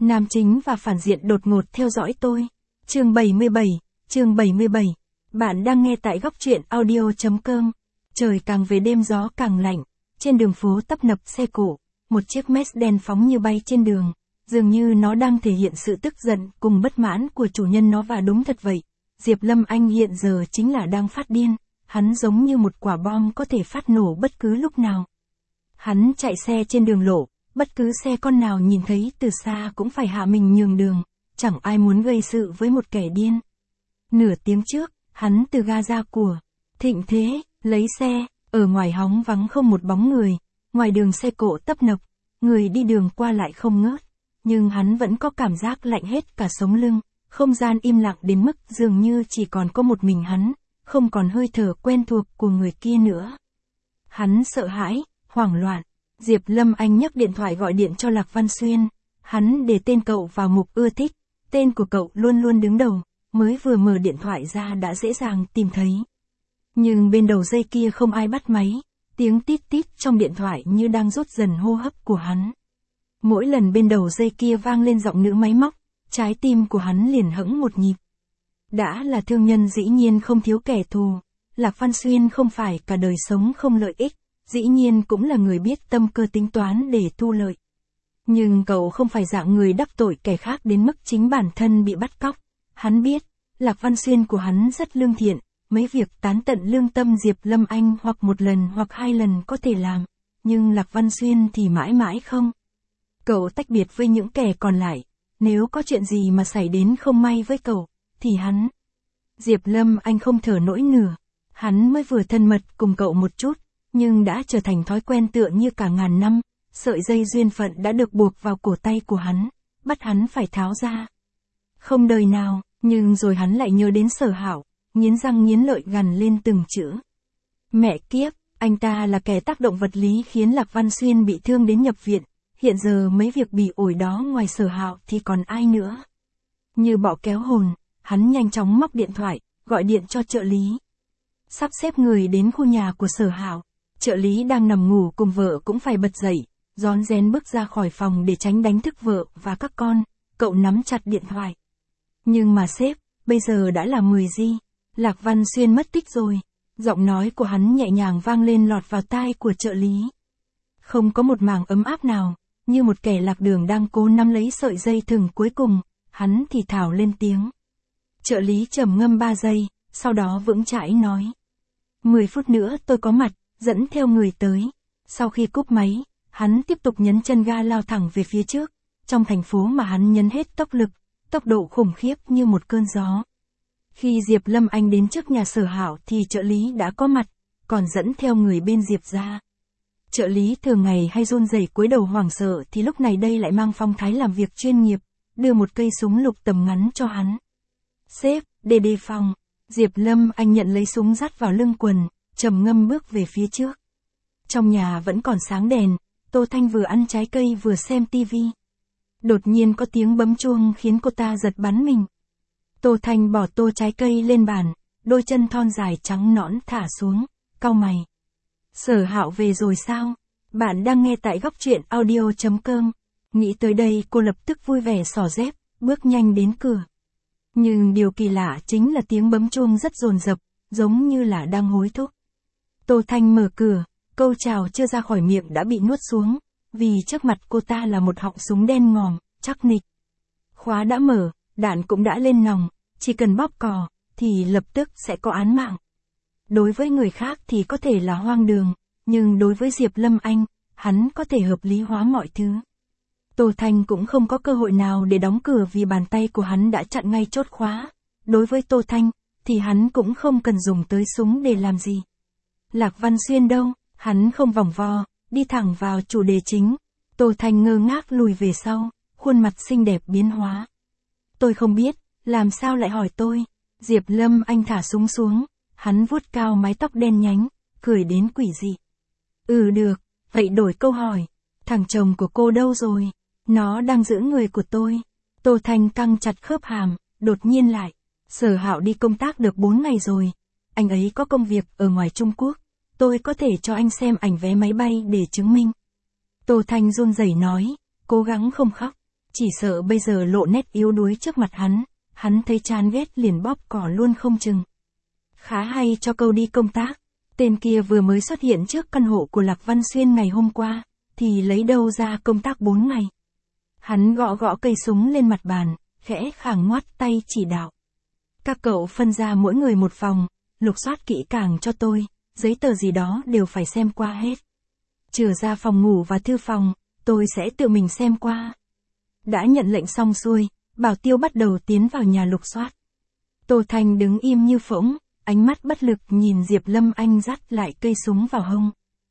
Nam chính và phản diện đột ngột theo dõi tôi. Chương 77. Bạn đang nghe tại góc truyện audio.com. Trời càng về đêm gió càng lạnh. Trên đường phố tấp nập xe cộ. Một chiếc Mercedes đen phóng như bay trên đường. Dường như nó đang thể hiện sự tức giận cùng bất mãn của chủ nhân nó, và đúng thật vậy. Diệp Lâm Anh hiện giờ chính là đang phát điên. Hắn giống như một quả bom có thể phát nổ bất cứ lúc nào. Hắn chạy xe trên đường lộ. Bất cứ xe con nào nhìn thấy từ xa cũng phải hạ mình nhường đường. Chẳng ai muốn gây sự với một kẻ điên. Nửa tiếng trước, hắn từ ga ra của Thịnh Thế, lấy xe. Ở ngoài hóng vắng không một bóng người. Ngoài đường xe cộ tấp nập. Người đi đường qua lại không ngớt. Nhưng hắn vẫn có cảm giác lạnh hết cả sống lưng. Không gian im lặng đến mức dường như chỉ còn có một mình hắn. Không còn hơi thở quen thuộc của người kia nữa. Hắn sợ hãi, hoảng loạn. Diệp Lâm Anh nhấc điện thoại gọi điện cho Lạc Văn Xuyên. Hắn để tên cậu vào mục ưa thích. Tên của cậu luôn luôn đứng đầu. Mới vừa mở điện thoại ra đã dễ dàng tìm thấy. Nhưng bên đầu dây kia không ai bắt máy. Tiếng tít tít trong điện thoại như đang rút dần hô hấp của hắn. Mỗi lần bên đầu dây kia vang lên giọng nữ máy móc, trái tim của hắn liền hững một nhịp. Đã là thương nhân dĩ nhiên không thiếu kẻ thù. Lạc Văn Xuyên không phải cả đời sống không lợi ích. Dĩ nhiên cũng là người biết tâm cơ tính toán để thu lợi. Nhưng cậu không phải dạng người đắc tội kẻ khác đến mức chính bản thân bị bắt cóc. Hắn biết, Lạc Văn Xuyên của hắn rất lương thiện, mấy việc tán tận lương tâm Diệp Lâm Anh hoặc một lần hoặc hai lần có thể làm, nhưng Lạc Văn Xuyên thì mãi mãi không. Cậu tách biệt với những kẻ còn lại, nếu có chuyện gì mà xảy đến không may với cậu, thì hắn. Diệp Lâm Anh không thở nổi nửa, hắn mới vừa thân mật cùng cậu một chút. Nhưng đã trở thành thói quen tựa như cả ngàn năm, sợi dây duyên phận đã được buộc vào cổ tay của hắn, bắt hắn phải tháo ra. Không đời nào, nhưng rồi hắn lại nhớ đến Sở Hạo, nghiến răng nghiến lợi gằn lên từng chữ. Mẹ kiếp, anh ta là kẻ tác động vật lý khiến Lạc Văn Xuyên bị thương đến nhập viện, hiện giờ mấy việc bỉ ổi đó ngoài Sở Hạo thì còn ai nữa. Như bọ kéo hồn, hắn nhanh chóng móc điện thoại, gọi điện cho trợ lý. Sắp xếp người đến khu nhà của Sở Hạo. Trợ lý đang nằm ngủ cùng vợ cũng phải bật dậy, rón rén bước ra khỏi phòng để tránh đánh thức vợ và các con. Cậu nắm chặt điện thoại. Nhưng mà sếp, bây giờ đã là 10 giờ. Lạc Văn Xuyên mất tích rồi. Giọng nói của hắn nhẹ nhàng vang lên lọt vào tai của trợ lý. Không có một màng ấm áp nào, như một kẻ lạc đường đang cố nắm lấy sợi dây thừng cuối cùng, hắn thì thào lên tiếng. Trợ lý trầm ngâm 3 giây, sau đó vững chãi nói. 10 phút nữa tôi có mặt. Dẫn theo người tới. Sau khi cúp máy, hắn tiếp tục nhấn chân ga lao thẳng về phía trước. Trong thành phố mà hắn nhấn hết tốc lực, tốc độ khủng khiếp như một cơn gió. Khi Diệp Lâm Anh đến trước nhà Sở Hạo thì trợ lý đã có mặt, còn dẫn theo người bên Diệp ra. Trợ lý thường ngày hay run rẩy cúi đầu hoảng sợ thì lúc này đây lại mang phong thái làm việc chuyên nghiệp, đưa một cây súng lục tầm ngắn cho hắn. Sếp, để đề phòng. Diệp Lâm Anh nhận lấy súng dắt vào lưng quần. Trầm ngâm bước về phía trước. Trong nhà vẫn còn sáng đèn, Tô Thanh vừa ăn trái cây vừa xem tivi. Đột nhiên có tiếng bấm chuông khiến cô ta giật bắn mình. Tô Thanh bỏ tô trái cây lên bàn, đôi chân thon dài trắng nõn thả xuống, cau mày. Sở Hạo về rồi sao? Bạn đang nghe tại góc truyện audio.com. Nghĩ tới đây cô lập tức vui vẻ xỏ dép, bước nhanh đến cửa. Nhưng điều kỳ lạ chính là tiếng bấm chuông rất dồn dập, giống như là đang hối thúc. Tô Thanh mở cửa, câu chào chưa ra khỏi miệng đã bị nuốt xuống, vì trước mặt cô ta là một họng súng đen ngòm, chắc nịch. Khóa đã mở, đạn cũng đã lên nòng, chỉ cần bóp cò, thì lập tức sẽ có án mạng. Đối với người khác thì có thể là hoang đường, nhưng đối với Diệp Lâm Anh, hắn có thể hợp lý hóa mọi thứ. Tô Thanh cũng không có cơ hội nào để đóng cửa vì bàn tay của hắn đã chặn ngay chốt khóa. Đối với Tô Thanh, thì hắn cũng không cần dùng tới súng để làm gì. Lạc Văn Xuyên đâu? Hắn không vòng vo, đi thẳng vào chủ đề chính. Tô Thanh ngơ ngác lùi về sau, khuôn mặt xinh đẹp biến hóa. Tôi không biết, làm sao lại hỏi tôi? Diệp Lâm Anh thả súng xuống, hắn vuốt cao mái tóc đen nhánh, cười đến quỷ dị. Được, vậy đổi câu hỏi. Thằng chồng của cô đâu rồi? Nó đang giữ người của tôi. Tô Thanh căng chặt khớp hàm, đột nhiên lại. Sở Hạo đi công tác được 4 ngày rồi. Anh ấy có công việc ở ngoài Trung Quốc. Tôi có thể cho anh xem ảnh vé máy bay để chứng minh. Tô Thanh run rẩy nói, cố gắng không khóc. Chỉ sợ bây giờ lộ nét yếu đuối trước mặt hắn thấy chán ghét liền bóp cỏ luôn không chừng. Khá hay cho câu đi công tác, tên kia vừa mới xuất hiện trước căn hộ của Lạc Văn Xuyên ngày hôm qua, thì lấy đâu ra công tác 4 ngày. Hắn gõ gõ cây súng lên mặt bàn, khẽ khàng ngoắt tay chỉ đạo. Các cậu phân ra mỗi người một phòng, lục soát kỹ càng cho tôi, giấy tờ gì đó đều phải xem qua hết. Trừ ra phòng ngủ và thư phòng, tôi sẽ tự mình xem qua. Đã nhận lệnh xong xuôi, Bảo Tiêu bắt đầu tiến vào nhà lục soát. Tô Thanh đứng im như phỗng, ánh mắt bất lực nhìn Diệp Lâm Anh dắt lại cây súng vào hông.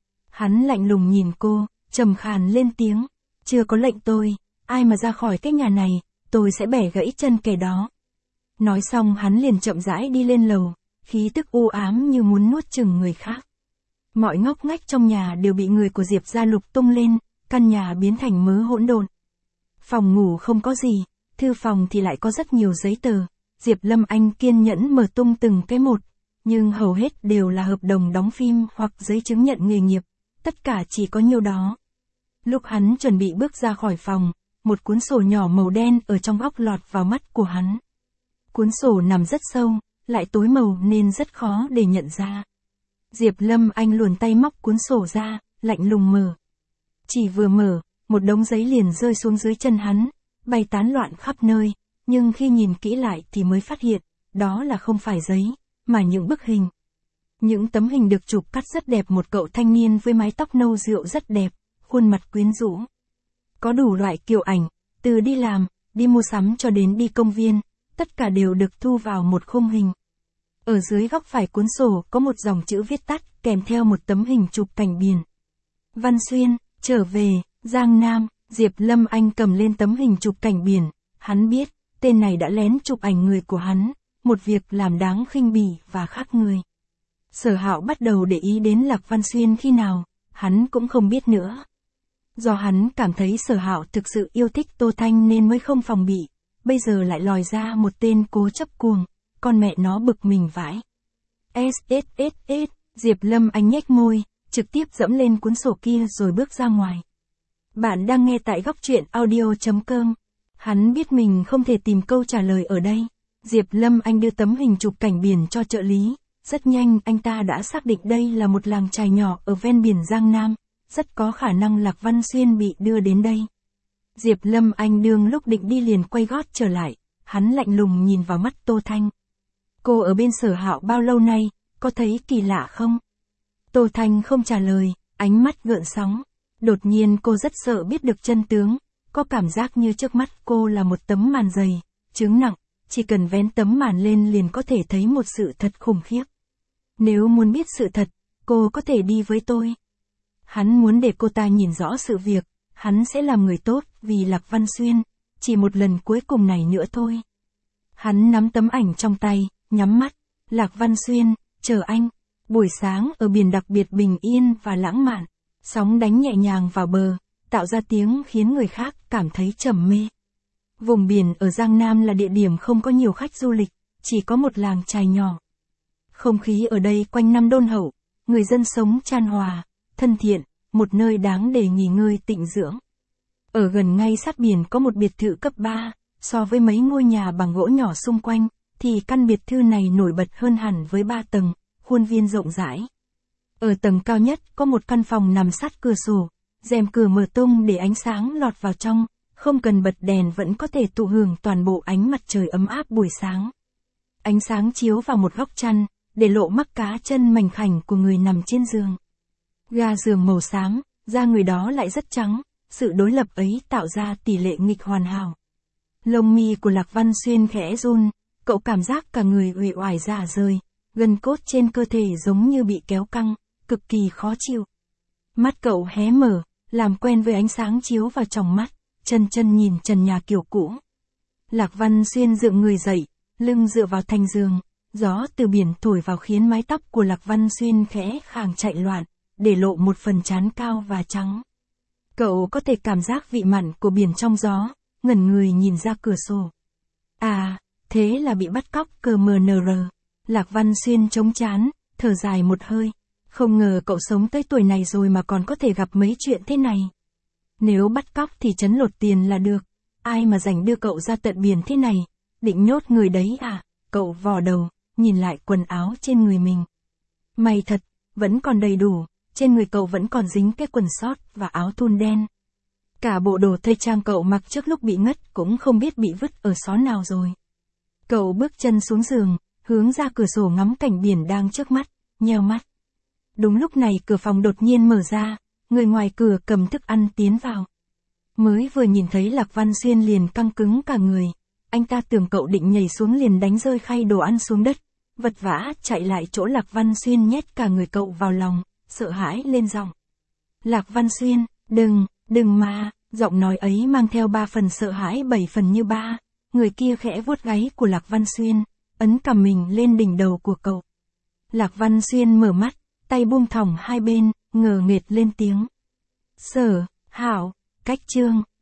Hắn lạnh lùng nhìn cô, trầm khàn lên tiếng, chưa có lệnh tôi, ai mà ra khỏi cái nhà này, tôi sẽ bẻ gãy chân kẻ đó. Nói xong hắn liền chậm rãi đi lên lầu, khí tức u ám như muốn nuốt chửng người khác. Mọi ngóc ngách trong nhà đều bị người của Diệp gia lục tung lên, căn nhà biến thành mớ hỗn độn. Phòng ngủ không có gì, thư phòng thì lại có rất nhiều giấy tờ. Diệp Lâm Anh kiên nhẫn mở tung từng cái một, nhưng hầu hết đều là hợp đồng đóng phim hoặc giấy chứng nhận nghề nghiệp, tất cả chỉ có nhiêu đó. Lúc hắn chuẩn bị bước ra khỏi phòng, một cuốn sổ nhỏ màu đen ở trong góc lọt vào mắt của hắn. Cuốn sổ nằm rất sâu, lại tối màu nên rất khó để nhận ra. Diệp Lâm Anh luồn tay móc cuốn sổ ra, lạnh lùng mở. Chỉ vừa mở, một đống giấy liền rơi xuống dưới chân hắn, bay tán loạn khắp nơi, nhưng khi nhìn kỹ lại thì mới phát hiện, đó là không phải giấy, mà những bức hình. Những tấm hình được chụp cắt rất đẹp, một cậu thanh niên với mái tóc nâu rượu rất đẹp, khuôn mặt quyến rũ. Có đủ loại kiểu ảnh, từ đi làm, đi mua sắm cho đến đi công viên, tất cả đều được thu vào một khung hình. Ở dưới góc phải cuốn sổ có một dòng chữ viết tắt kèm theo một tấm hình chụp cảnh biển. Văn Xuyên, trở về, Giang Nam. Diệp Lâm Anh cầm lên tấm hình chụp cảnh biển, hắn biết, tên này đã lén chụp ảnh người của hắn, một việc làm đáng khinh bỉ và khác người. Sở Hạo bắt đầu để ý đến Lạc Văn Xuyên khi nào, hắn cũng không biết nữa. Do hắn cảm thấy Sở Hạo thực sự yêu thích Tô Thanh nên mới không phòng bị, bây giờ lại lòi ra một tên cố chấp cuồng, con mẹ nó bực mình vãi. Diệp Lâm Anh nhếch môi, trực tiếp dẫm lên cuốn sổ kia rồi bước ra ngoài. Bạn đang nghe tại góc truyện audio.com. Hắn biết mình không thể tìm câu trả lời ở đây. Diệp Lâm Anh đưa tấm hình chụp cảnh biển cho trợ lý. Rất nhanh anh ta đã xác định đây là một làng chài nhỏ ở ven biển Giang Nam. Rất có khả năng Lạc Văn Xuyên bị đưa đến đây. Diệp Lâm Anh đương lúc định đi liền quay gót trở lại. Hắn lạnh lùng nhìn vào mắt Tô Thanh. Cô ở bên Sở Hạo bao lâu nay, có thấy kỳ lạ không? Tô Thanh không trả lời, ánh mắt gợn sóng. Đột nhiên cô rất sợ biết được chân tướng, có cảm giác như trước mắt cô là một tấm màn dày, chướng nặng, chỉ cần vén tấm màn lên liền có thể thấy một sự thật khủng khiếp. Nếu muốn biết sự thật, cô có thể đi với tôi. Hắn muốn để cô ta nhìn rõ sự việc, hắn sẽ làm người tốt vì Lạc Văn Xuyên, chỉ một lần cuối cùng này nữa thôi. Hắn nắm tấm ảnh trong tay, nhắm mắt, Lạc Văn Xuyên, chờ anh. Buổi sáng ở biển đặc biệt bình yên và lãng mạn. Sóng đánh nhẹ nhàng vào bờ, tạo ra tiếng khiến người khác cảm thấy trầm mê. Vùng biển ở Giang Nam là địa điểm không có nhiều khách du lịch, chỉ có một làng chài nhỏ. Không khí ở đây quanh năm đôn hậu, người dân sống chan hòa, thân thiện, một nơi đáng để nghỉ ngơi tịnh dưỡng. Ở gần ngay sát biển có một biệt thự cấp 3, so với mấy ngôi nhà bằng gỗ nhỏ xung quanh, thì căn biệt thự này nổi bật hơn hẳn với 3 tầng, khuôn viên rộng rãi. Ở tầng cao nhất có một căn phòng nằm sát cửa sổ, rèm cửa mở tung để ánh sáng lọt vào trong, không cần bật đèn vẫn có thể thụ hưởng toàn bộ ánh mặt trời ấm áp buổi sáng. Ánh sáng chiếu vào một góc chăn, để lộ mắc cá chân mảnh khảnh của người nằm trên giường. Ga giường màu xám, da người đó lại rất trắng, sự đối lập ấy tạo ra tỷ lệ nghịch hoàn hảo. Lông mi của Lạc Văn Xuyên khẽ run, cậu cảm giác cả người uể oải rã rời, gân cốt trên cơ thể giống như bị kéo căng, cực kỳ khó chịu. Mắt cậu hé mở, làm quen với ánh sáng chiếu vào tròng mắt, chân nhìn trần nhà kiểu cũ. Lạc Văn Xuyên dựng người dậy, lưng dựa vào thành giường, gió từ biển thổi vào khiến mái tóc của Lạc Văn Xuyên khẽ khàng chạy loạn, để lộ một phần trán cao và trắng. Cậu có thể cảm giác vị mặn của biển trong gió, ngẩn người nhìn ra cửa sổ. À, thế là bị bắt cóc cơ mờ nờ rờ. Lạc Văn Xuyên chống trán, thở dài một hơi. Không ngờ cậu sống tới tuổi này rồi mà còn có thể gặp mấy chuyện thế này. Nếu bắt cóc thì trấn lột tiền là được. ai mà rảnh đưa cậu ra tận biển thế này, định nhốt người đấy à? Cậu vò đầu, nhìn lại quần áo trên người mình. May thật, vẫn còn đầy đủ, trên người cậu vẫn còn dính cái quần sót và áo thun đen. Cả bộ đồ tây trang cậu mặc trước lúc bị ngất cũng không biết bị vứt ở xó nào rồi. Cậu bước chân xuống giường, hướng ra cửa sổ ngắm cảnh biển đang trước mắt, nheo mắt. Đúng lúc này cửa phòng đột nhiên mở ra, người ngoài cửa cầm thức ăn tiến vào. Mới vừa nhìn thấy Lạc Văn Xuyên liền căng cứng cả người, anh ta tưởng cậu định nhảy xuống liền đánh rơi khay đồ ăn xuống đất, vật vã chạy lại chỗ Lạc Văn Xuyên nhét cả người cậu vào lòng, sợ hãi lên giọng. Lạc Văn Xuyên, đừng mà, giọng nói ấy mang theo 3 phần sợ hãi 7 phần như ba. Người kia khẽ vuốt gáy của Lạc Văn Xuyên, ấn cằm mình lên đỉnh đầu của cậu. Lạc Văn Xuyên mở mắt, tay buông thõng hai bên, ngờ nghệch lên tiếng. Sở, Hảo, cách chương.